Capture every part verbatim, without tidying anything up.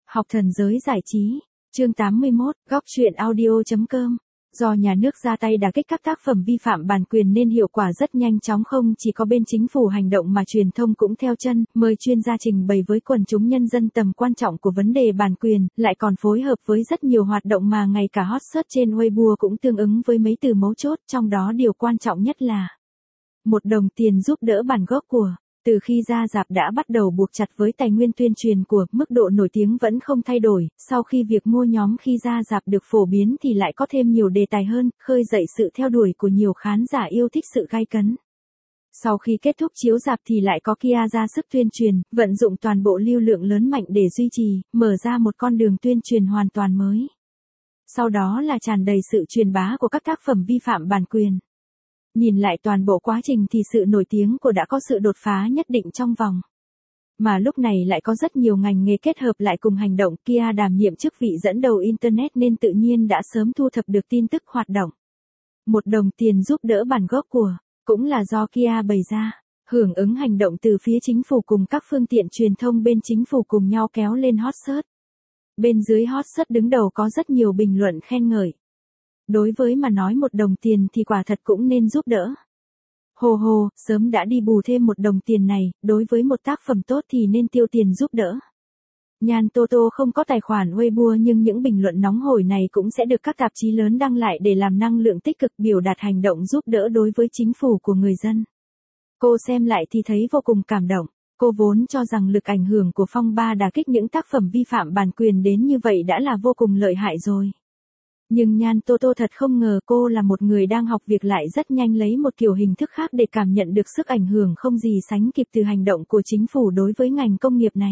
Học thần giới giải trí, chương tám mươi mốt, góc truyện audio.com. Do nhà nước ra tay đả kích các tác phẩm vi phạm bản quyền nên hiệu quả rất nhanh chóng, không chỉ có bên chính phủ hành động mà truyền thông cũng theo chân, mời chuyên gia trình bày với quần chúng nhân dân tầm quan trọng của vấn đề bản quyền, lại còn phối hợp với rất nhiều hoạt động mà ngay cả hot search trên Weibo cũng tương ứng với mấy từ mấu chốt, trong đó điều quan trọng nhất là một đồng tiền giúp đỡ bản gốc của. Từ khi ra rạp đã bắt đầu buộc chặt với tài nguyên tuyên truyền của, mức độ nổi tiếng vẫn không thay đổi, sau khi việc mua nhóm khi ra rạp được phổ biến thì lại có thêm nhiều đề tài hơn, khơi dậy sự theo đuổi của nhiều khán giả yêu thích sự gay cấn. Sau khi kết thúc chiếu rạp thì lại có Kia ra sức tuyên truyền, vận dụng toàn bộ lưu lượng lớn mạnh để duy trì, mở ra một con đường tuyên truyền hoàn toàn mới. Sau đó là tràn đầy sự truyền bá của các tác phẩm vi phạm bản quyền. Nhìn lại toàn bộ quá trình thì sự nổi tiếng của đã có sự đột phá nhất định trong vòng. Mà lúc này lại có rất nhiều ngành nghề kết hợp lại cùng hành động. Kia đảm nhiệm chức vị dẫn đầu Internet nên tự nhiên đã sớm thu thập được tin tức hoạt động. Một đồng tiền giúp đỡ bản gốc của, cũng là do Kia bày ra, hưởng ứng hành động từ phía chính phủ cùng các phương tiện truyền thông bên chính phủ cùng nhau kéo lên hot search. Bên dưới hot search đứng đầu có rất nhiều bình luận khen ngợi. Đối với mà nói một đồng tiền thì quả thật cũng nên giúp đỡ. Hồ hồ, sớm đã đi bù thêm một đồng tiền này, đối với một tác phẩm tốt thì nên tiêu tiền giúp đỡ. Nhan Tô Tô không có tài khoản Weibo nhưng những bình luận nóng hổi này cũng sẽ được các tạp chí lớn đăng lại để làm năng lượng tích cực biểu đạt hành động giúp đỡ đối với chính phủ của người dân. Cô xem lại thì thấy vô cùng cảm động. Cô vốn cho rằng lực ảnh hưởng của phong ba đả kích những tác phẩm vi phạm bản quyền đến như vậy đã là vô cùng lợi hại rồi. Nhưng Nhan Tô Tô thật không ngờ cô là một người đang học việc lại rất nhanh lấy một kiểu hình thức khác để cảm nhận được sức ảnh hưởng không gì sánh kịp từ hành động của chính phủ đối với ngành công nghiệp này.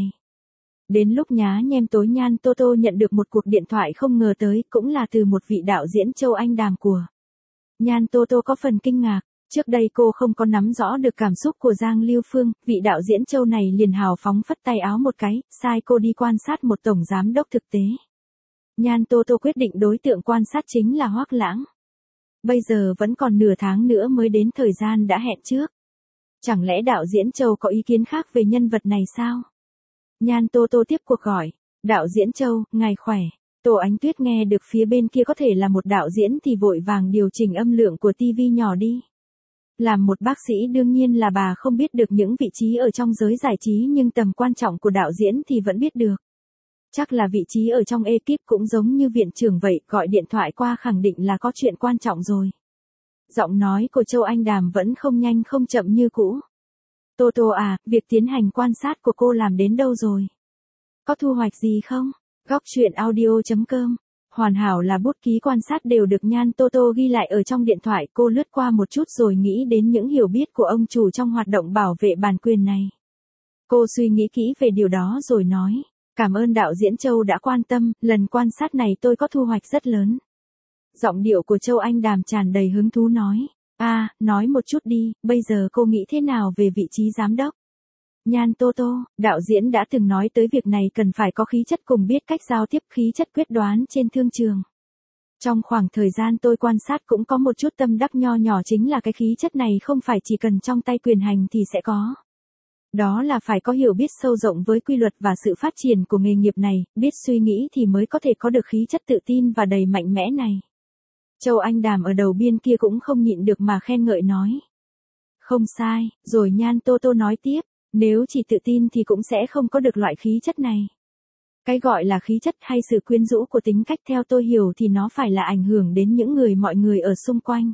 Đến lúc nhá nhem tối Nhan Tô Tô nhận được một cuộc điện thoại không ngờ tới, cũng là từ một vị đạo diễn Châu Anh Đàm của. Nhan Tô Tô có phần kinh ngạc, trước đây cô không có nắm rõ được cảm xúc của Giang Lưu Phương, vị đạo diễn Châu này liền hào phóng phất tay áo một cái, sai cô đi quan sát một tổng giám đốc thực tế. Nhan Tô Tô quyết định đối tượng quan sát chính là Hoắc Lãng. Bây giờ vẫn còn nửa tháng nữa mới đến thời gian đã hẹn trước. Chẳng lẽ đạo diễn Châu có ý kiến khác về nhân vật này sao? Nhan Tô Tô tiếp cuộc gọi. Đạo diễn Châu, ngài khỏe. Tô Ánh Tuyết nghe được phía bên kia có thể là một đạo diễn thì vội vàng điều chỉnh âm lượng của tivi nhỏ đi. Làm một bác sĩ đương nhiên là bà không biết được những vị trí ở trong giới giải trí nhưng tầm quan trọng của đạo diễn thì vẫn biết được. Chắc là vị trí ở trong ekip cũng giống như viện trưởng vậy, gọi điện thoại qua khẳng định là có chuyện quan trọng rồi. Giọng nói của Châu Anh Đàm vẫn không nhanh không chậm như cũ. Tô Tô à, việc tiến hành quan sát của cô làm đến đâu rồi? Có thu hoạch gì không? Góc truyện audio.com. Hoàn hảo là bút ký quan sát đều được Nhan Tô Tô ghi lại ở trong điện thoại, cô lướt qua một chút rồi nghĩ đến những hiểu biết của ông chủ trong hoạt động bảo vệ bản quyền này. Cô suy nghĩ kỹ về điều đó rồi nói. Cảm ơn đạo diễn Châu đã quan tâm, lần quan sát này tôi có thu hoạch rất lớn. Giọng điệu của Châu Anh Đàm tràn đầy hứng thú nói. À, nói một chút đi, bây giờ cô nghĩ thế nào về vị trí giám đốc? Nhan Tô Tô, đạo diễn đã từng nói tới việc này cần phải có khí chất cùng biết cách giao tiếp, khí chất quyết đoán trên thương trường. Trong khoảng thời gian tôi quan sát cũng có một chút tâm đắc nho nhỏ, chính là cái khí chất này không phải chỉ cần trong tay quyền hành thì sẽ có. Đó là phải có hiểu biết sâu rộng với quy luật và sự phát triển của nghề nghiệp này, biết suy nghĩ thì mới có thể có được khí chất tự tin và đầy mạnh mẽ này. Châu Anh Đàm ở đầu biên kia cũng không nhịn được mà khen ngợi nói. Không sai, rồi Nhan Tô Tô nói tiếp, nếu chỉ tự tin thì cũng sẽ không có được loại khí chất này. Cái gọi là khí chất hay sự quyến rũ của tính cách theo tôi hiểu thì nó phải là ảnh hưởng đến những người mọi người ở xung quanh.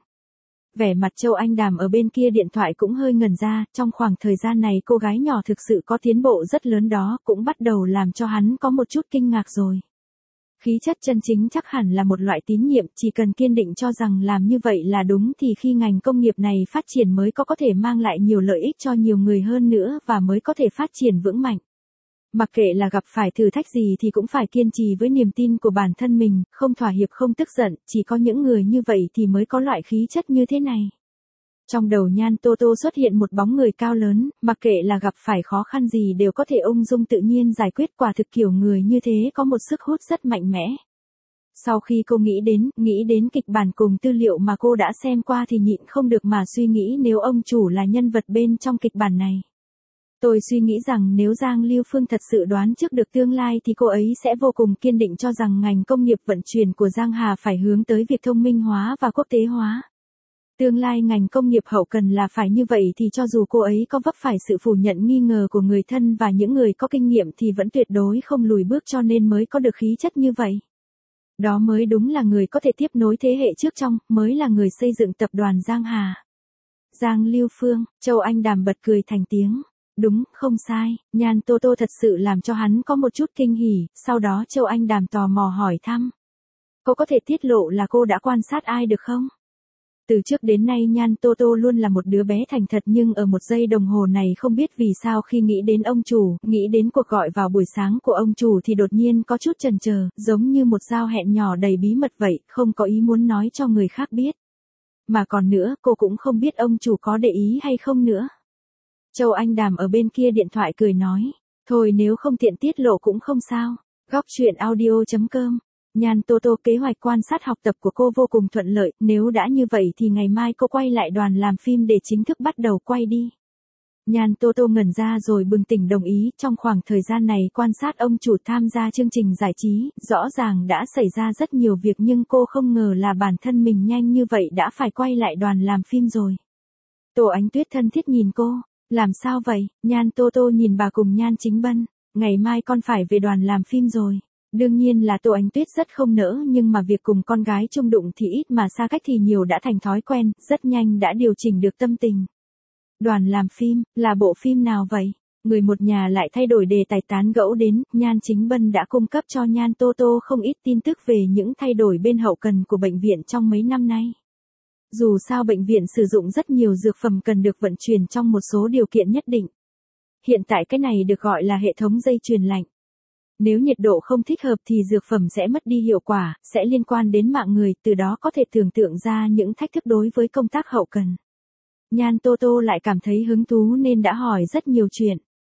Vẻ mặt Châu Anh Đàm ở bên kia điện thoại cũng hơi ngẩn ra, trong khoảng thời gian này cô gái nhỏ thực sự có tiến bộ rất lớn đó, cũng bắt đầu làm cho hắn có một chút kinh ngạc rồi. Khí chất chân chính chắc hẳn là một loại tín nhiệm, chỉ cần kiên định cho rằng làm như vậy là đúng thì khi ngành công nghiệp này phát triển mới có có thể mang lại nhiều lợi ích cho nhiều người hơn nữa và mới có thể phát triển vững mạnh. Mặc kệ là gặp phải thử thách gì thì cũng phải kiên trì với niềm tin của bản thân mình, không thỏa hiệp không tức giận, chỉ có những người như vậy thì mới có loại khí chất như thế này. Trong đầu Nhan Tô Tô xuất hiện một bóng người cao lớn, mặc kệ là gặp phải khó khăn gì đều có thể ung dung tự nhiên giải quyết, quả thực kiểu người như thế có một sức hút rất mạnh mẽ. Sau khi cô nghĩ đến, nghĩ đến kịch bản cùng tư liệu mà cô đã xem qua thì nhịn không được mà suy nghĩ nếu ông chủ là nhân vật bên trong kịch bản này. Tôi suy nghĩ rằng nếu Giang Lưu Phương thật sự đoán trước được tương lai thì cô ấy sẽ vô cùng kiên định cho rằng ngành công nghiệp vận chuyển của Giang Hà phải hướng tới việc thông minh hóa và quốc tế hóa. Tương lai ngành công nghiệp hậu cần là phải như vậy thì cho dù cô ấy có vấp phải sự phủ nhận nghi ngờ của người thân và những người có kinh nghiệm thì vẫn tuyệt đối không lùi bước, cho nên mới có được khí chất như vậy. Đó mới đúng là người có thể tiếp nối thế hệ trước trong, mới là người xây dựng tập đoàn Giang Hà. Giang Lưu Phương, Châu Anh Đàm bật cười thành tiếng. Đúng, không sai, Nhan Tô Tô thật sự làm cho hắn có một chút kinh hỉ, sau đó Châu Anh Đàm tò mò hỏi thăm. Cô có thể tiết lộ là cô đã quan sát ai được không? Từ trước đến nay Nhan Tô Tô luôn là một đứa bé thành thật, nhưng ở một giây đồng hồ này không biết vì sao khi nghĩ đến ông chủ, nghĩ đến cuộc gọi vào buổi sáng của ông chủ thì đột nhiên có chút chần chờ, giống như một giao hẹn nhỏ đầy bí mật vậy, không có ý muốn nói cho người khác biết. Mà còn nữa, cô cũng không biết ông chủ có để ý hay không nữa. Châu Anh Đàm ở bên kia điện thoại cười nói, thôi nếu không tiện tiết lộ cũng không sao. Góc truyện audio chấm com. Nhan Tô Tô, kế hoạch quan sát học tập của cô vô cùng thuận lợi, nếu đã như vậy thì ngày mai cô quay lại đoàn làm phim để chính thức bắt đầu quay đi. Nhan Tô Tô ngẩn ra rồi bừng tỉnh đồng ý, trong khoảng thời gian này quan sát ông chủ tham gia chương trình giải trí, rõ ràng đã xảy ra rất nhiều việc nhưng cô không ngờ là bản thân mình nhanh như vậy đã phải quay lại đoàn làm phim rồi. Tô Ánh Tuyết thân thiết nhìn cô, làm sao vậy? Nhan Tô Tô nhìn bà cùng Nhan Chính Bân, ngày mai con phải về đoàn làm phim rồi. Đương nhiên là Tô Ánh Tuyết rất không nỡ, nhưng mà việc cùng con gái chung đụng thì ít mà xa cách thì nhiều đã thành thói quen, rất nhanh đã điều chỉnh được tâm tình. Đoàn làm phim, là bộ phim nào vậy? Người một nhà lại thay đổi đề tài tán gẫu đến, Nhan Chính Bân đã cung cấp cho Nhan Tô Tô không ít tin tức về những thay đổi bên hậu cần của bệnh viện trong mấy năm nay. Dù sao bệnh viện sử dụng rất nhiều dược phẩm cần được vận chuyển trong một số điều kiện nhất định. Hiện tại cái này được gọi là hệ thống dây chuyền lạnh. Nếu nhiệt độ không thích hợp thì dược phẩm sẽ mất đi hiệu quả, sẽ liên quan đến mạng người, từ đó có thể tưởng tượng ra những thách thức đối với công tác hậu cần. Nhan Tô Tô lại cảm thấy hứng thú nên đã hỏi rất nhiều chuyện.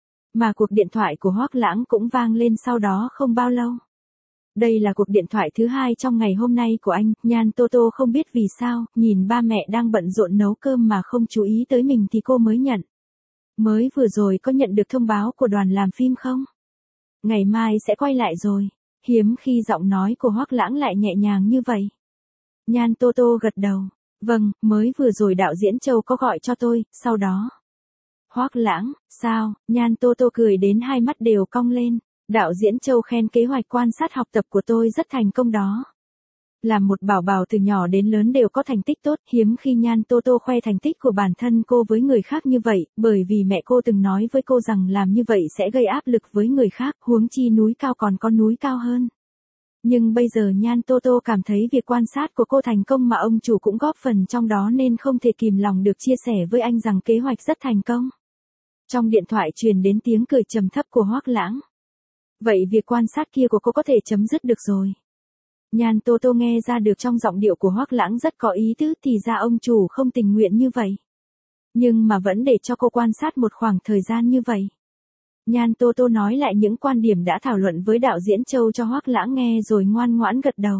Mà cuộc điện thoại của Hoắc Lãng cũng vang lên sau đó không bao lâu. Đây là cuộc điện thoại thứ hai trong ngày hôm nay của anh, Nhan Tô Tô không biết vì sao, nhìn ba mẹ đang bận rộn nấu cơm mà không chú ý tới mình thì cô mới nhận. Mới vừa rồi có nhận được thông báo của đoàn làm phim không? Ngày mai sẽ quay lại rồi. Hiếm khi giọng nói của Hoắc Lãng lại nhẹ nhàng như vậy. Nhan Tô Tô gật đầu. Vâng, mới vừa rồi đạo diễn Châu có gọi cho tôi, sau đó. Hoắc Lãng, sao? Nhan Tô Tô cười đến hai mắt đều cong lên. Đạo diễn Châu khen kế hoạch quan sát học tập của tôi rất thành công đó. Làm một bảo bảo từ nhỏ đến lớn đều có thành tích tốt, hiếm khi Nhan Tô Tô khoe thành tích của bản thân cô với người khác như vậy, bởi vì mẹ cô từng nói với cô rằng làm như vậy sẽ gây áp lực với người khác, huống chi núi cao còn có núi cao hơn. Nhưng bây giờ Nhan Tô Tô cảm thấy việc quan sát của cô thành công mà ông chủ cũng góp phần trong đó nên không thể kìm lòng được chia sẻ với anh rằng kế hoạch rất thành công. Trong điện thoại truyền đến tiếng cười trầm thấp của Hoắc Lãng. Vậy việc quan sát kia của cô có thể chấm dứt được rồi. Nhan Tô Tô nghe ra được trong giọng điệu của Hoắc Lãng rất có ý tứ, thì ra ông chủ không tình nguyện như vậy. Nhưng mà vẫn để cho cô quan sát một khoảng thời gian như vậy. Nhan Tô Tô nói lại những quan điểm đã thảo luận với đạo diễn Châu cho Hoắc Lãng nghe rồi ngoan ngoãn gật đầu.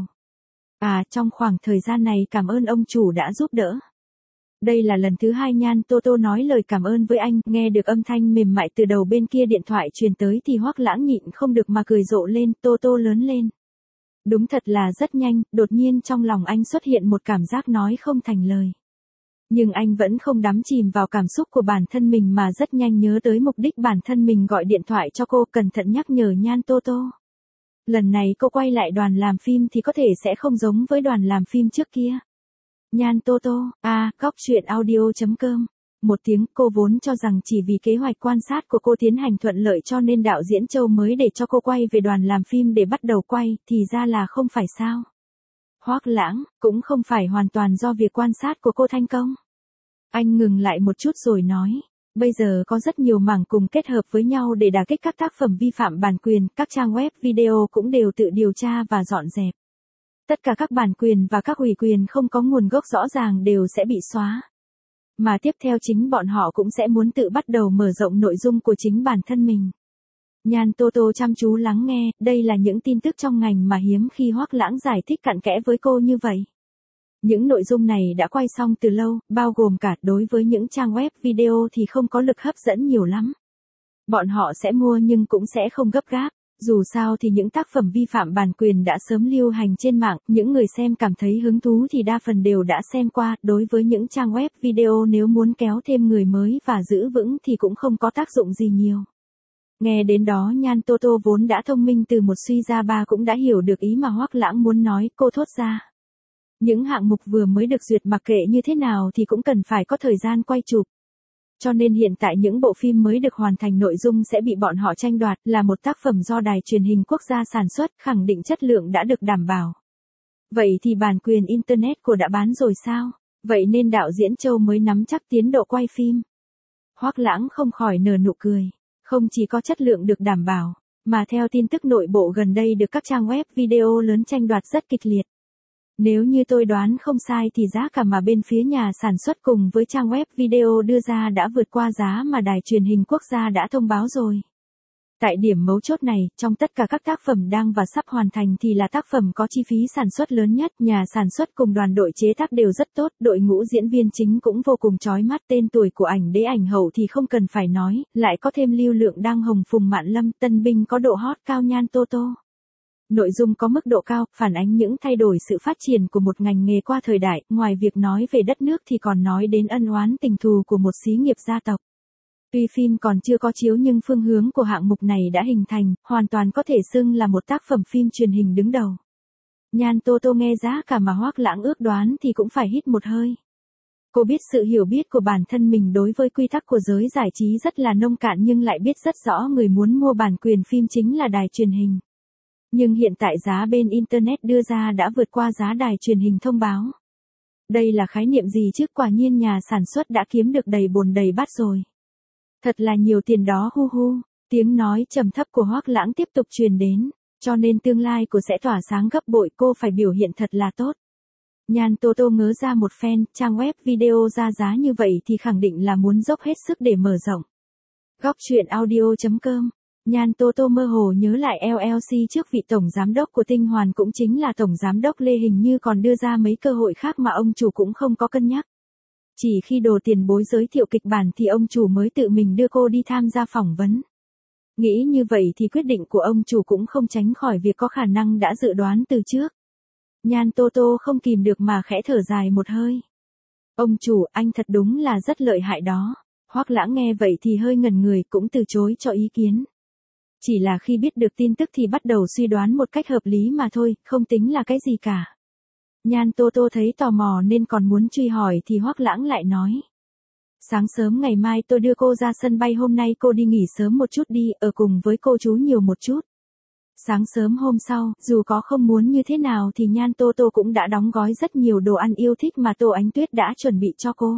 À, trong khoảng thời gian này cảm ơn ông chủ đã giúp đỡ. Đây là lần thứ hai Nhan Tô Tô nói lời cảm ơn với anh, nghe được âm thanh mềm mại từ đầu bên kia điện thoại truyền tới thì Hoắc Lãng nhịn không được mà cười rộ lên, Tô Tô lớn lên. Đúng thật là rất nhanh, đột nhiên trong lòng anh xuất hiện một cảm giác nói không thành lời. Nhưng anh vẫn không đắm chìm vào cảm xúc của bản thân mình mà rất nhanh nhớ tới mục đích bản thân mình gọi điện thoại cho cô, cẩn thận nhắc nhở Nhan Tô Tô. Lần này cô quay lại đoàn làm phim thì có thể sẽ không giống với đoàn làm phim trước kia. Nhan Tô Tô, à, góc truyện audio chấm com. Một tiếng, cô vốn cho rằng chỉ vì kế hoạch quan sát của cô tiến hành thuận lợi cho nên đạo diễn Châu mới để cho cô quay về đoàn làm phim để bắt đầu quay, thì ra là không phải sao. Hoắc Lãng, cũng không phải hoàn toàn do việc quan sát của cô thành công. Anh ngừng lại một chút rồi nói, bây giờ có rất nhiều mảng cùng kết hợp với nhau để đả kích các tác phẩm vi phạm bản quyền, các trang web video cũng đều tự điều tra và dọn dẹp. Tất cả các bản quyền và các ủy quyền không có nguồn gốc rõ ràng đều sẽ bị xóa. Mà tiếp theo chính bọn họ cũng sẽ muốn tự bắt đầu mở rộng nội dung của chính bản thân mình. Nhan Tô Tô chăm chú lắng nghe, đây là những tin tức trong ngành mà hiếm khi Hoắc Lãng giải thích cặn kẽ với cô như vậy. Những nội dung này đã quay xong từ lâu, bao gồm cả đối với những trang web video thì không có lực hấp dẫn nhiều lắm. Bọn họ sẽ mua nhưng cũng sẽ không gấp gáp. Dù sao thì những tác phẩm vi phạm bản quyền đã sớm lưu hành trên mạng, những người xem cảm thấy hứng thú thì đa phần đều đã xem qua, đối với những trang web video nếu muốn kéo thêm người mới và giữ vững thì cũng không có tác dụng gì nhiều. Nghe đến đó Nhan Toto vốn đã thông minh từ một suy ra ba cũng đã hiểu được ý mà Hoắc Lãng muốn nói, cô thốt ra. Những hạng mục vừa mới được duyệt mặc kệ như thế nào thì cũng cần phải có thời gian quay chụp. Cho nên hiện tại những bộ phim mới được hoàn thành nội dung sẽ bị bọn họ tranh đoạt, là một tác phẩm do đài truyền hình quốc gia sản xuất, khẳng định chất lượng đã được đảm bảo. Vậy thì bản quyền Internet của đã bán rồi sao? Vậy nên đạo diễn Châu mới nắm chắc tiến độ quay phim. Hoắc Lãng không khỏi nở nụ cười. Không chỉ có chất lượng được đảm bảo, mà theo tin tức nội bộ gần đây được các trang web video lớn tranh đoạt rất kịch liệt. Nếu như tôi đoán không sai thì giá cả mà bên phía nhà sản xuất cùng với trang web video đưa ra đã vượt qua giá mà đài truyền hình quốc gia đã thông báo rồi. Tại điểm mấu chốt này, trong tất cả các tác phẩm đang và sắp hoàn thành thì là tác phẩm có chi phí sản xuất lớn nhất, nhà sản xuất cùng đoàn đội chế tác đều rất tốt, đội ngũ diễn viên chính cũng vô cùng chói mắt, tên tuổi của ảnh đế ảnh hậu thì không cần phải nói, lại có thêm lưu lượng đang hồng Phùng Mạn Lâm, tân binh có độ hot cao Nhan Toto. Nội dung có mức độ cao, phản ánh những thay đổi sự phát triển của một ngành nghề qua thời đại, ngoài việc nói về đất nước thì còn nói đến ân oán tình thù của một xí nghiệp gia tộc. Tuy phim còn chưa có chiếu nhưng phương hướng của hạng mục này đã hình thành, hoàn toàn có thể xưng là một tác phẩm phim truyền hình đứng đầu. Nhan Toto nghe giá cả mà Hoắc Lãng ước đoán thì cũng phải hít một hơi. Cô biết sự hiểu biết của bản thân mình đối với quy tắc của giới giải trí rất là nông cạn nhưng lại biết rất rõ người muốn mua bản quyền phim chính là đài truyền hình. Nhưng hiện tại giá bên Internet đưa ra đã vượt qua giá đài truyền hình thông báo. Đây là khái niệm gì chứ, quả nhiên nhà sản xuất đã kiếm được đầy bồn đầy bát rồi. Thật là nhiều tiền đó hu hu, tiếng nói trầm thấp của Hoắc Lãng tiếp tục truyền đến, cho nên tương lai của sẽ tỏa sáng gấp bội, cô phải biểu hiện thật là tốt. Nhan Toto ngớ ra một phen, trang web video ra giá như vậy thì khẳng định là muốn dốc hết sức để mở rộng. Góc truyện audio chấm com. Nhan Toto mơ hồ nhớ lại lờ lờ xê trước vị tổng giám đốc của Tinh Hoàn cũng chính là tổng giám đốc Lê hình như còn đưa ra mấy cơ hội khác mà ông chủ cũng không có cân nhắc. Chỉ khi đồ tiền bối giới thiệu kịch bản thì ông chủ mới tự mình đưa cô đi tham gia phỏng vấn. Nghĩ như vậy thì quyết định của ông chủ cũng không tránh khỏi việc có khả năng đã dự đoán từ trước. Nhan Toto không kìm được mà khẽ thở dài một hơi. Ông chủ, anh thật đúng là rất lợi hại đó. Hoắc Lãng nghe vậy thì hơi ngẩn người cũng từ chối cho ý kiến. Chỉ là khi biết được tin tức thì bắt đầu suy đoán một cách hợp lý mà thôi, không tính là cái gì cả. Nhan Toto thấy tò mò nên còn muốn truy hỏi thì Hoắc Lãng lại nói. Sáng sớm ngày mai tôi đưa cô ra sân bay, hôm nay cô đi nghỉ sớm một chút đi, ở cùng với cô chú nhiều một chút. Sáng sớm hôm sau, dù có không muốn như thế nào thì Nhan Toto cũng đã đóng gói rất nhiều đồ ăn yêu thích mà Tô Ánh Tuyết đã chuẩn bị cho cô.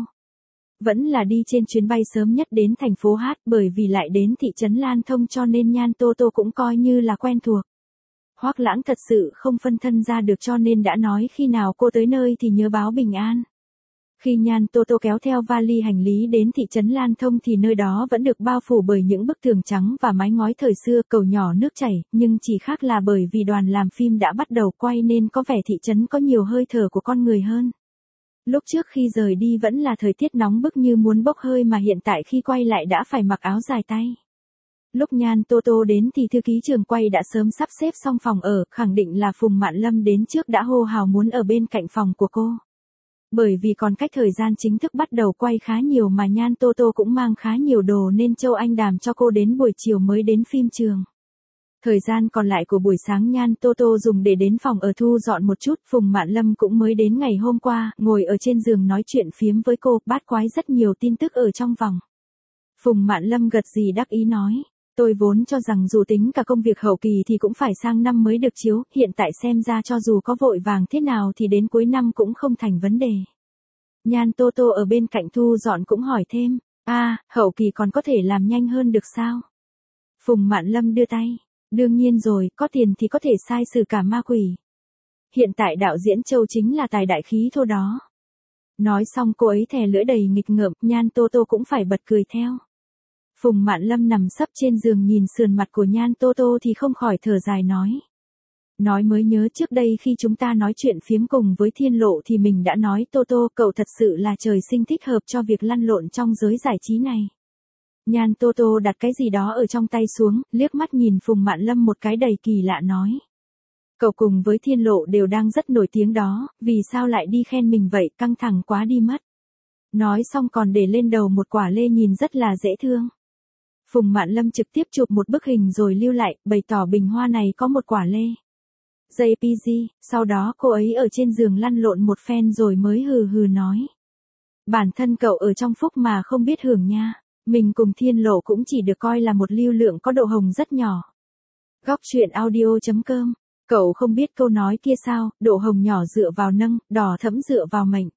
Vẫn là đi trên chuyến bay sớm nhất đến thành phố Hát, bởi vì lại đến thị trấn Lan Thông cho nên Nhan Toto cũng coi như là quen thuộc. Hoắc Lãng thật sự không phân thân ra được cho nên đã nói khi nào cô tới nơi thì nhớ báo bình an. Khi Nhan Toto kéo theo vali hành lý đến thị trấn Lan Thông thì nơi đó vẫn được bao phủ bởi những bức tường trắng và mái ngói thời xưa, cầu nhỏ nước chảy, nhưng chỉ khác là bởi vì đoàn làm phim đã bắt đầu quay nên có vẻ thị trấn có nhiều hơi thở của con người hơn. Lúc trước khi rời đi vẫn là thời tiết nóng bức như muốn bốc hơi mà hiện tại khi quay lại đã phải mặc áo dài tay. Lúc Nhan Toto đến thì thư ký trường quay đã sớm sắp xếp xong phòng ở, khẳng định là Phùng Mạn Lâm đến trước đã hô hào muốn ở bên cạnh phòng của cô. Bởi vì còn cách thời gian chính thức bắt đầu quay khá nhiều mà Nhan Toto cũng mang khá nhiều đồ nên Châu Anh đàm cho cô đến buổi chiều mới đến phim trường. Thời gian còn lại của buổi sáng Nhan Toto dùng để đến phòng ở thu dọn một chút, Phùng Mạn Lâm cũng mới đến ngày hôm qua, ngồi ở trên giường nói chuyện phiếm với cô, bát quái rất nhiều tin tức ở trong vòng. Phùng Mạn Lâm gật gì đắc ý nói, tôi vốn cho rằng dù tính cả công việc hậu kỳ thì cũng phải sang năm mới được chiếu, hiện tại xem ra cho dù có vội vàng thế nào thì đến cuối năm cũng không thành vấn đề. Nhan Toto ở bên cạnh thu dọn cũng hỏi thêm, a à, hậu kỳ còn có thể làm nhanh hơn được sao? Phùng Mạn Lâm đưa tay. Đương nhiên rồi, có tiền thì có thể sai xử cả ma quỷ. Hiện tại đạo diễn Châu chính là tài đại khí thô đó. Nói xong cô ấy thè lưỡi đầy nghịch ngợm, Nhan Toto cũng phải bật cười theo. Phùng Mạn Lâm nằm sấp trên giường nhìn sườn mặt của Nhan Toto thì không khỏi thở dài nói. Nói mới nhớ trước đây khi chúng ta nói chuyện phiếm cùng với Thiên Lộ thì mình đã nói Toto cậu thật sự là trời sinh thích hợp cho việc lăn lộn trong giới giải trí này. Nhan Tô Tô đặt cái gì đó ở trong tay xuống, liếc mắt nhìn Phùng Mạn Lâm một cái đầy kỳ lạ nói. Cậu cùng với Thiên Lộ đều đang rất nổi tiếng đó, vì sao lại đi khen mình vậy, căng thẳng quá đi mất. Nói xong còn để lên đầu một quả lê nhìn rất là dễ thương. Phùng Mạn Lâm trực tiếp chụp một bức hình rồi lưu lại, bày tỏ bình hoa này có một quả lê. jê pê giê, sau đó cô ấy ở trên giường lăn lộn một phen rồi mới hừ hừ nói. Bản thân cậu ở trong phúc mà không biết hưởng nha, mình cùng Thiên Lộ cũng chỉ được coi là một lưu lượng có độ hồng rất nhỏ. Góc truyện audio chấm com, cậu không biết câu nói kia sao, độ hồng nhỏ dựa vào nâng, đỏ thẫm dựa vào mệnh.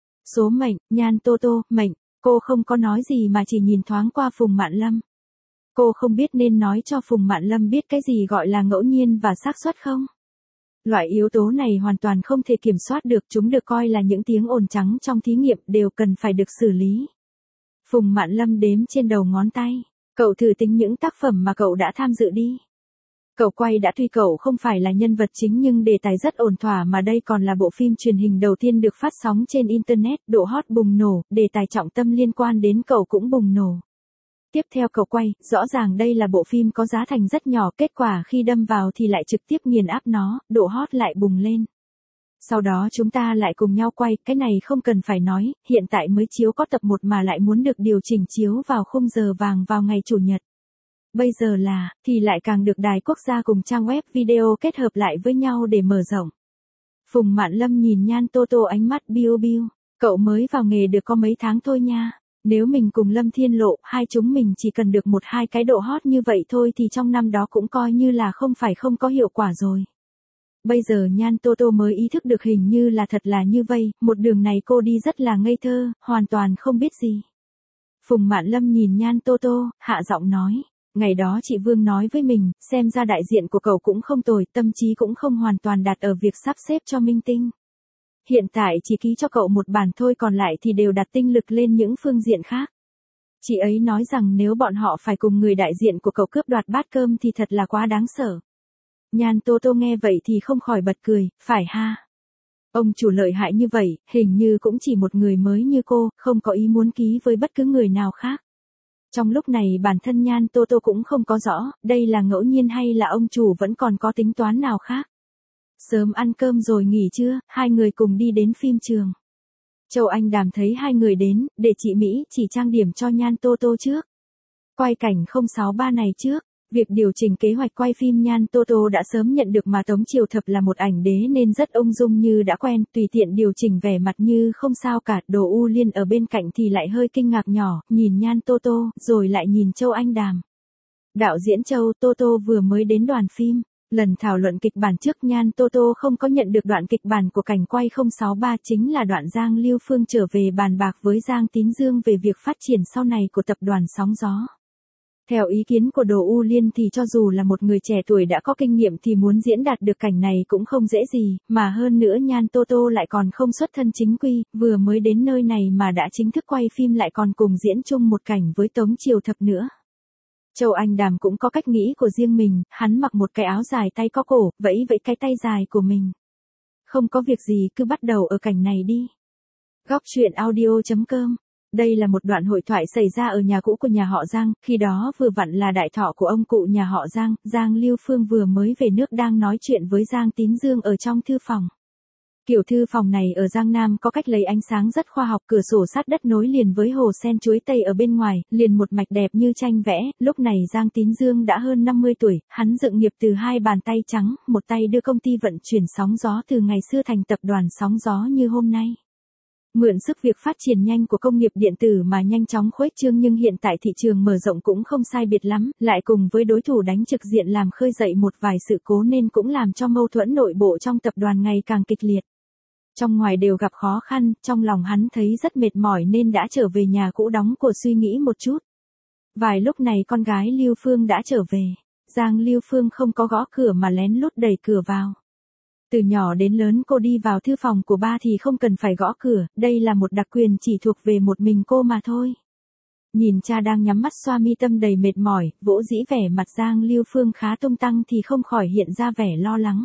Số mệnh, Nhan Tô Tô, mệnh, cô không có nói gì mà chỉ nhìn thoáng qua Phùng Mạn Lâm. Cô không biết nên nói cho Phùng Mạn Lâm biết cái gì gọi là ngẫu nhiên và xác suất không? Loại yếu tố này hoàn toàn không thể kiểm soát được, chúng được coi là những tiếng ồn trắng trong thí nghiệm đều cần phải được xử lý. Phùng Mạn Lâm đếm trên đầu ngón tay, cậu thử tính những tác phẩm mà cậu đã tham dự đi. Cậu quay đã tuy cậu không phải là nhân vật chính nhưng đề tài rất ổn thỏa mà đây còn là bộ phim truyền hình đầu tiên được phát sóng trên Internet, độ hot bùng nổ, đề tài trọng tâm liên quan đến cậu cũng bùng nổ. Tiếp theo cậu quay, rõ ràng đây là bộ phim có giá thành rất nhỏ, kết quả khi đâm vào thì lại trực tiếp nghiền áp nó, độ hot lại bùng lên. Sau đó chúng ta lại cùng nhau quay, cái này không cần phải nói, hiện tại mới chiếu có tập một mà lại muốn được điều chỉnh chiếu vào khung giờ vàng vào ngày Chủ nhật. Bây giờ là, thì lại càng được đài quốc gia cùng trang web video kết hợp lại với nhau để mở rộng. Phùng Mạn Lâm nhìn Nhan Tô Tô ánh mắt biu biu, cậu mới vào nghề được có mấy tháng thôi nha. Nếu mình cùng Lâm Thiên Lộ, hai chúng mình chỉ cần được một hai cái độ hot như vậy thôi thì trong năm đó cũng coi như là không phải không có hiệu quả rồi. Bây giờ Nhan Tô Tô mới ý thức được hình như là thật là như vậy, một đường này cô đi rất là ngây thơ, hoàn toàn không biết gì. Phùng Mạn Lâm nhìn Nhan Tô Tô, hạ giọng nói, ngày đó chị Vương nói với mình, xem ra đại diện của cậu cũng không tồi, tâm trí cũng không hoàn toàn đặt ở việc sắp xếp cho minh tinh. Hiện tại chỉ ký cho cậu một bản thôi, còn lại thì đều đặt tinh lực lên những phương diện khác. Chị ấy nói rằng nếu bọn họ phải cùng người đại diện của cậu cướp đoạt bát cơm thì thật là quá đáng sợ. Nhan Tô Tô nghe vậy thì không khỏi bật cười, phải ha. Ông chủ lợi hại như vậy, hình như cũng chỉ một người mới như cô, không có ý muốn ký với bất cứ người nào khác. Trong lúc này bản thân Nhan Tô Tô cũng không có rõ, đây là ngẫu nhiên hay là ông chủ vẫn còn có tính toán nào khác. Sớm ăn cơm rồi nghỉ trưa, hai người cùng đi đến phim trường. Châu Anh Đàm thấy hai người đến, để chị Mỹ chỉ trang điểm cho Nhan Tô Tô trước. Quay cảnh không sáu ba này trước, việc điều chỉnh kế hoạch quay phim Nhan Tô Tô đã sớm nhận được mà Tống Triều Thập là một ảnh đế nên rất ung dung như đã quen, tùy tiện điều chỉnh vẻ mặt như không sao cả. Đồ U Liên ở bên cạnh thì lại hơi kinh ngạc nhỏ, nhìn Nhan Tô Tô, rồi lại nhìn Châu Anh Đàm. Đạo diễn Châu, Tô Tô vừa mới đến đoàn phim. Lần thảo luận kịch bản trước Nhan Tô Tô không có nhận được đoạn kịch bản của cảnh quay không sáu ba, chính là đoạn Giang Lưu Phương trở về bàn bạc với Giang Tín Dương về việc phát triển sau này của tập đoàn Sóng Gió. Theo ý kiến của Đồ U Liên thì cho dù là một người trẻ tuổi đã có kinh nghiệm thì muốn diễn đạt được cảnh này cũng không dễ gì, mà hơn nữa Nhan Tô Tô lại còn không xuất thân chính quy, vừa mới đến nơi này mà đã chính thức quay phim lại còn cùng diễn chung một cảnh với Tống Triều Thập nữa. Châu Anh Đàm cũng có cách nghĩ của riêng mình, hắn mặc một cái áo dài tay có cổ, vẫy vẫy cái tay dài của mình. Không có việc gì cứ bắt đầu ở cảnh này đi. Góc truyện audio chấm com. Đây là một đoạn hội thoại xảy ra ở nhà cũ của nhà họ Giang, khi đó vừa vặn là đại thọ của ông cụ nhà họ Giang, Giang Lưu Phương vừa mới về nước đang nói chuyện với Giang Tín Dương ở trong thư phòng. Kiểu thư phòng này ở Giang Nam có cách lấy ánh sáng rất khoa học, cửa sổ sát đất nối liền với hồ sen chuối tây ở bên ngoài, liền một mạch đẹp như tranh vẽ. Lúc này Giang Tín Dương đã hơn năm mươi tuổi, hắn dựng nghiệp từ hai bàn tay trắng, một tay đưa công ty vận chuyển sóng gió từ ngày xưa thành tập đoàn sóng gió như hôm nay. Mượn sức việc phát triển nhanh của công nghiệp điện tử mà nhanh chóng khuếch trương, nhưng hiện tại thị trường mở rộng cũng không sai biệt lắm, lại cùng với đối thủ đánh trực diện làm khơi dậy một vài sự cố nên cũng làm cho mâu thuẫn nội bộ trong tập đoàn ngày càng kịch liệt. Trong ngoài đều gặp khó khăn, trong lòng hắn thấy rất mệt mỏi nên đã trở về nhà cũ đóng của suy nghĩ một chút. Vài lúc này con gái Lưu Phương đã trở về, Giang Lưu Phương không có gõ cửa mà lén lút đẩy cửa vào. Từ nhỏ đến lớn cô đi vào thư phòng của ba thì không cần phải gõ cửa, đây là một đặc quyền chỉ thuộc về một mình cô mà thôi. Nhìn cha đang nhắm mắt xoa mi tâm đầy mệt mỏi, vỗ dĩ vẻ mặt Giang Lưu Phương khá tung tăng thì không khỏi hiện ra vẻ lo lắng.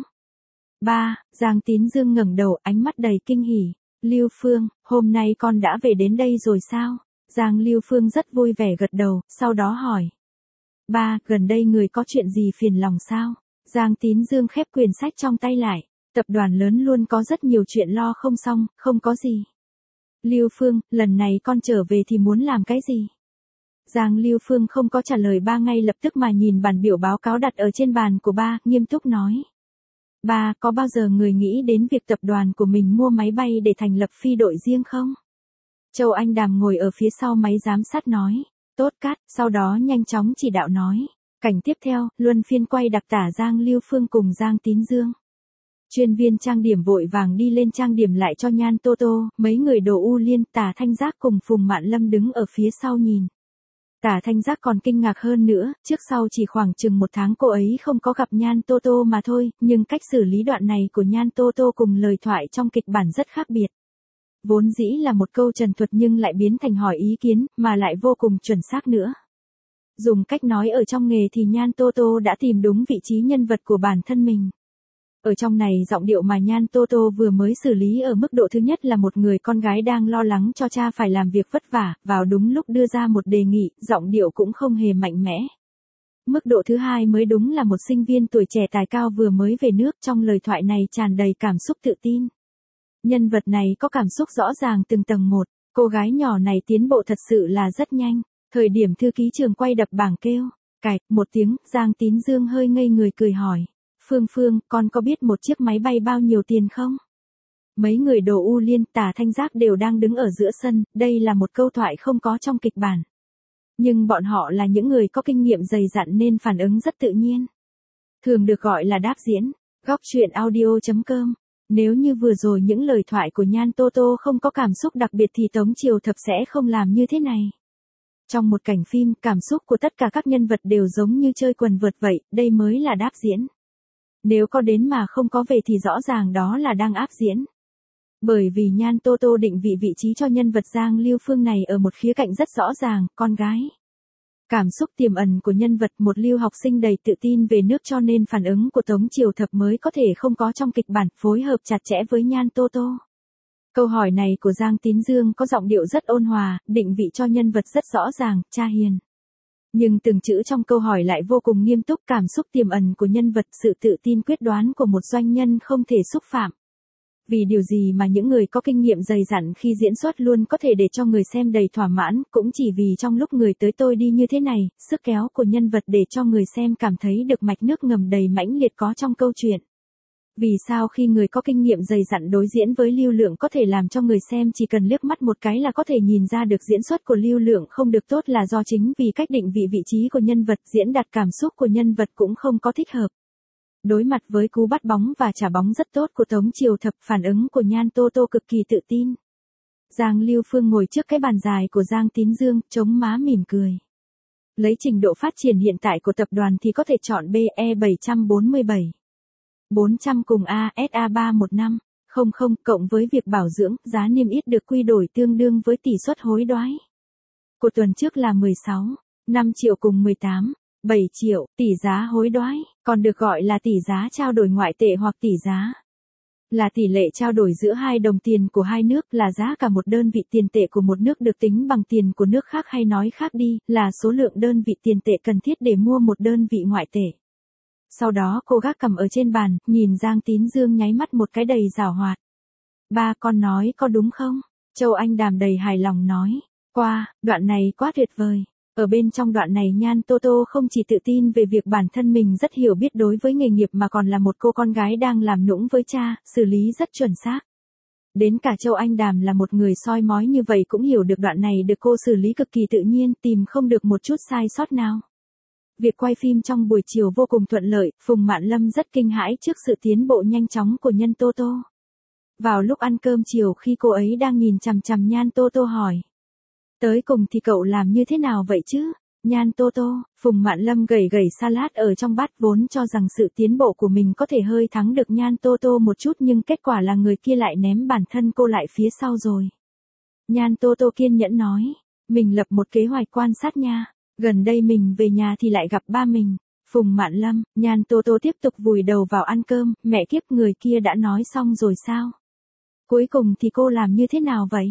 Ba, Giang Tín Dương ngẩng đầu, ánh mắt đầy kinh hỉ. Lưu Phương, hôm nay con đã về đến đây rồi sao? Giang Lưu Phương rất vui vẻ gật đầu, sau đó hỏi. Ba, gần đây người có chuyện gì phiền lòng sao? Giang Tín Dương khép quyển sách trong tay lại. Tập đoàn lớn luôn có rất nhiều chuyện lo không xong, không có gì. Lưu Phương, lần này con trở về thì muốn làm cái gì? Giang Lưu Phương không có trả lời ba ngay lập tức mà nhìn bản biểu báo cáo đặt ở trên bàn của ba, nghiêm túc nói. Ba, có bao giờ người nghĩ đến việc tập đoàn của mình mua máy bay để thành lập phi đội riêng không? Châu Anh Đàm ngồi ở phía sau máy giám sát nói. Tốt Cát, sau đó nhanh chóng chỉ đạo nói. Cảnh tiếp theo, luân phiên quay đặc tả Giang Lưu Phương cùng Giang Tín Dương. Chuyên viên trang điểm vội vàng đi lên trang điểm lại cho Nhan Tô Tô, mấy người Đồ U Liên, Tả Thanh Giác cùng Phùng Mạn Lâm đứng ở phía sau nhìn. Tả Thanh Giác còn kinh ngạc hơn nữa, trước sau chỉ khoảng chừng một tháng cô ấy không có gặp Nhan Tô Tô mà thôi, nhưng cách xử lý đoạn này của Nhan Tô Tô cùng lời thoại trong kịch bản rất khác biệt. Vốn dĩ là một câu trần thuật nhưng lại biến thành hỏi ý kiến, mà lại vô cùng chuẩn xác nữa. Dùng cách nói ở trong nghề thì Nhan Tô Tô đã tìm đúng vị trí nhân vật của bản thân mình. Ở trong này giọng điệu mà Nhan Tô Tô vừa mới xử lý ở mức độ thứ nhất là một người con gái đang lo lắng cho cha phải làm việc vất vả, vào đúng lúc đưa ra một đề nghị, giọng điệu cũng không hề mạnh mẽ. Mức độ thứ hai mới đúng là một sinh viên tuổi trẻ tài cao vừa mới về nước, trong lời thoại này tràn đầy cảm xúc tự tin. Nhân vật này có cảm xúc rõ ràng từng tầng một, cô gái nhỏ này tiến bộ thật sự là rất nhanh. Thời điểm thư ký trường quay đập bảng kêu, cạch, một tiếng, Giang Tín Dương hơi ngây người cười hỏi. Phương Phương, con có biết một chiếc máy bay bao nhiêu tiền không? Mấy người Đồ U Liên, Tả Thanh Giác đều đang đứng ở giữa sân, đây là một câu thoại không có trong kịch bản. Nhưng bọn họ là những người có kinh nghiệm dày dặn nên phản ứng rất tự nhiên. Thường được gọi là đáp diễn. Góc truyện audio chấm com. Nếu như vừa rồi những lời thoại của Nhan Tô Tô không có cảm xúc đặc biệt thì Tống Triều Thập sẽ không làm như thế này. Trong một cảnh phim, cảm xúc của tất cả các nhân vật đều giống như chơi quần vợt vậy, đây mới là đáp diễn. Nếu có đến mà không có về thì rõ ràng đó là đang áp diễn. Bởi vì Nhan Tô Tô định vị vị trí cho nhân vật Giang Lưu Phương này ở một khía cạnh rất rõ ràng, con gái. Cảm xúc tiềm ẩn của nhân vật một lưu học sinh đầy tự tin về nước cho nên phản ứng của Tống Triều Thập mới có thể không có trong kịch bản, phối hợp chặt chẽ với Nhan Tô Tô. Câu hỏi này của Giang Tín Dương có giọng điệu rất ôn hòa, định vị cho nhân vật rất rõ ràng, cha hiền. Nhưng từng chữ trong câu hỏi lại vô cùng nghiêm túc, cảm xúc tiềm ẩn của nhân vật, sự tự tin quyết đoán của một doanh nhân không thể xúc phạm. Vì điều gì mà những người có kinh nghiệm dày dặn khi diễn xuất luôn có thể để cho người xem đầy thỏa mãn, cũng chỉ vì trong lúc người tới tôi đi như thế này, sức kéo của nhân vật để cho người xem cảm thấy được mạch nước ngầm đầy mãnh liệt có trong câu chuyện. Vì sao khi người có kinh nghiệm dày dặn đối diễn với Lưu Lượng có thể làm cho người xem chỉ cần liếc mắt một cái là có thể nhìn ra được diễn xuất của Lưu Lượng không được tốt là do chính vì cách định vị vị trí của nhân vật, diễn đạt cảm xúc của nhân vật cũng không có thích hợp. Đối mặt với cú bắt bóng và trả bóng rất tốt của Tống Triều Thập, phản ứng của Nhan Tô Tô cực kỳ tự tin. Giang Lưu Phương ngồi trước cái bàn dài của Giang Tín Dương, chống má mỉm cười. Lấy trình độ phát triển hiện tại của tập đoàn thì có thể chọn B E bảy bốn bảy. bốn trăm cùng A S A ba một năm, không không cộng với việc bảo dưỡng, giá niêm yết được quy đổi tương đương với tỷ suất hối đoái. Của tuần trước là mười sáu, năm triệu cùng mười tám, bảy triệu, tỷ giá hối đoái, còn được gọi là tỷ giá trao đổi ngoại tệ hoặc tỷ giá. Là tỷ lệ trao đổi giữa hai đồng tiền của hai nước, là giá cả một đơn vị tiền tệ của một nước được tính bằng tiền của nước khác, hay nói khác đi, là số lượng đơn vị tiền tệ cần thiết để mua một đơn vị ngoại tệ. Sau đó cô gác cầm ở trên bàn, nhìn Giang Tín Dương nháy mắt một cái đầy giảo hoạt. Ba, con nói có đúng không? Châu Anh Đàm đầy hài lòng nói. Qua, đoạn này quá tuyệt vời. Ở bên trong đoạn này Nhan Tô Tô không chỉ tự tin về việc bản thân mình rất hiểu biết đối với nghề nghiệp mà còn là một cô con gái đang làm nũng với cha, xử lý rất chuẩn xác. Đến cả Châu Anh Đàm là một người soi mói như vậy cũng hiểu được đoạn này được cô xử lý cực kỳ tự nhiên, tìm không được một chút sai sót nào. Việc quay phim trong buổi chiều vô cùng thuận lợi, Phùng Mạn Lâm rất kinh hãi trước sự tiến bộ nhanh chóng của Nhan Tô Tô. Vào lúc ăn cơm chiều khi cô ấy đang nhìn chằm chằm Nhan Tô Tô hỏi. Tới cùng thì cậu làm như thế nào vậy chứ? Nhan Tô Tô, Phùng Mạn Lâm gẩy gẩy salad ở trong bát vốn cho rằng sự tiến bộ của mình có thể hơi thắng được Nhan Tô Tô một chút nhưng kết quả là người kia lại ném bản thân cô lại phía sau rồi. Nhan Tô Tô kiên nhẫn nói, mình lập một kế hoạch quan sát nha. Gần đây mình về nhà thì lại gặp ba mình. Phùng Mạn Lâm, Nhan Tô Tô tiếp tục vùi đầu vào ăn cơm, mẹ kiếp người kia đã nói xong rồi sao? Cuối cùng thì cô làm như thế nào vậy?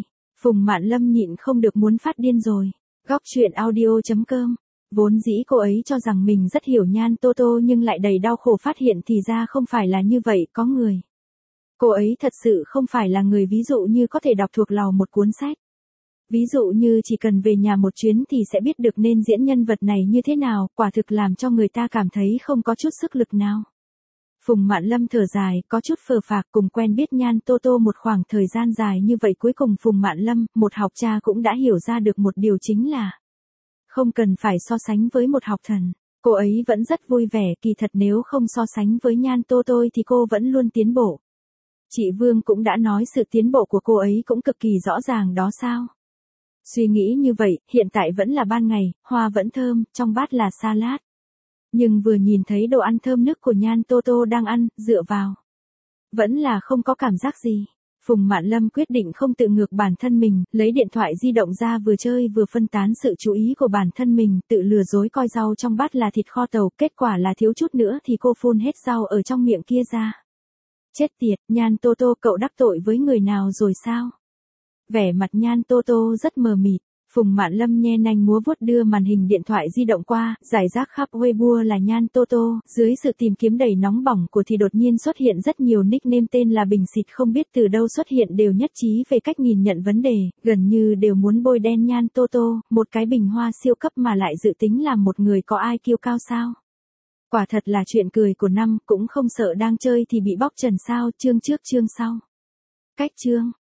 Phùng Mạn Lâm nhịn không được muốn phát điên rồi. Góc truyện audio.com. Vốn dĩ cô ấy cho rằng mình rất hiểu Nhan Tô Tô nhưng lại đầy đau khổ phát hiện thì ra không phải là như vậy, có người. Cô ấy thật sự không phải là người ví dụ như có thể đọc thuộc lòng một cuốn sách. Ví dụ như chỉ cần về nhà một chuyến thì sẽ biết được nên diễn nhân vật này như thế nào, quả thực làm cho người ta cảm thấy không có chút sức lực nào. Phùng Mạn Lâm thở dài, có chút phờ phạc, cùng quen biết Nhan Tô Tô một khoảng thời gian dài như vậy, cuối cùng Phùng Mạn Lâm, một học cha cũng đã hiểu ra được một điều, chính là không cần phải so sánh với một học thần. Cô ấy vẫn rất vui vẻ, kỳ thật nếu không so sánh với Nhan Tô Tô thì cô vẫn luôn tiến bộ. Chị Vương cũng đã nói sự tiến bộ của cô ấy cũng cực kỳ rõ ràng đó sao. Suy nghĩ như vậy, hiện tại vẫn là ban ngày, hoa vẫn thơm, trong bát là salad. Nhưng vừa nhìn thấy đồ ăn thơm nức của Nhan Tô Tô đang ăn, dựa vào, vẫn là không có cảm giác gì. Phùng Mạn Lâm quyết định không tự ngược bản thân mình, lấy điện thoại di động ra vừa chơi vừa phân tán sự chú ý của bản thân mình, tự lừa dối coi rau trong bát là thịt kho tàu, kết quả là thiếu chút nữa thì cô phun hết rau ở trong miệng kia ra. Chết tiệt, Nhan Tô Tô, cậu đắc tội với người nào rồi sao? Vẻ mặt Nhan Tô Tô rất mờ mịt. Phùng Mạn Lâm nhe nanh múa vuốt đưa màn hình điện thoại di động qua, giải rác khắp Weibo là Nhan Tô Tô, dưới sự tìm kiếm đầy nóng bỏng của thì đột nhiên xuất hiện rất nhiều nickname tên là bình xịt không biết từ đâu xuất hiện, đều nhất trí về cách nhìn nhận vấn đề, gần như đều muốn bôi đen Nhan Tô Tô, một cái bình hoa siêu cấp mà lại dự tính làm một người có i kiu cao sao. Quả thật là chuyện cười của năm, cũng không sợ đang chơi thì bị bóc trần sao, chương trước chương sau. Cách chương.